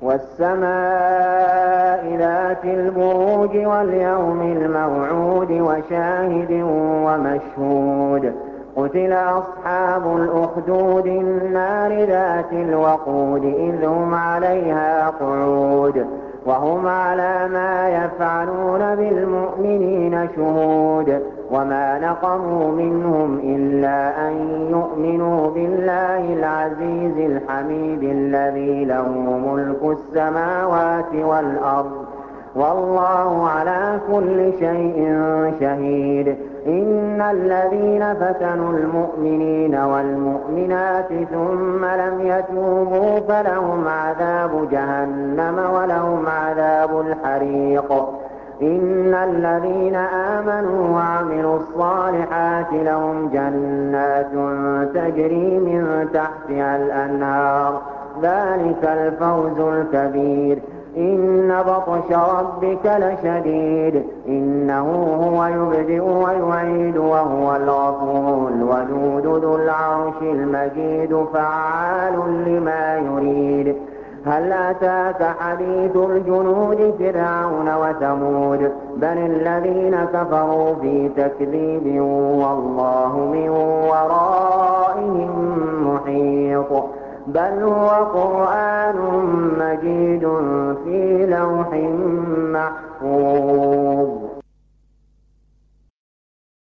والسماء ذات البروج واليوم الموعود وشاهد ومشهود قتل أصحاب الأخدود النار ذات الوقود إذ هم عليها قعود وهم على ما يفعلون بالمؤمنين شهود وما نقموا منهم إلا أن يؤمنوا بالله العزيز الحميد الذي له ملك السماوات والأرض والله على كل شيء شهيد إن الذين فتنوا المؤمنين والمؤمنات ثم لم يتوبوا فلهم عذاب جهنم ولهم عذاب الحريق إن الذين آمنوا وعملوا الصالحات لهم جنات تجري من تحتها الأنهار ذلك الفوز الكبير إن بطش ربك لشديد إنه هو يبدئ ويعيد وهو الغفور الودود ذو العرش المجيد فعال لما يريد هل أتاك حديث الجنود فرعون وثمود بل الذين كفروا في تكذيب والله من ورائهم محيط بل هو قرآن مجيد في لوح محفوظ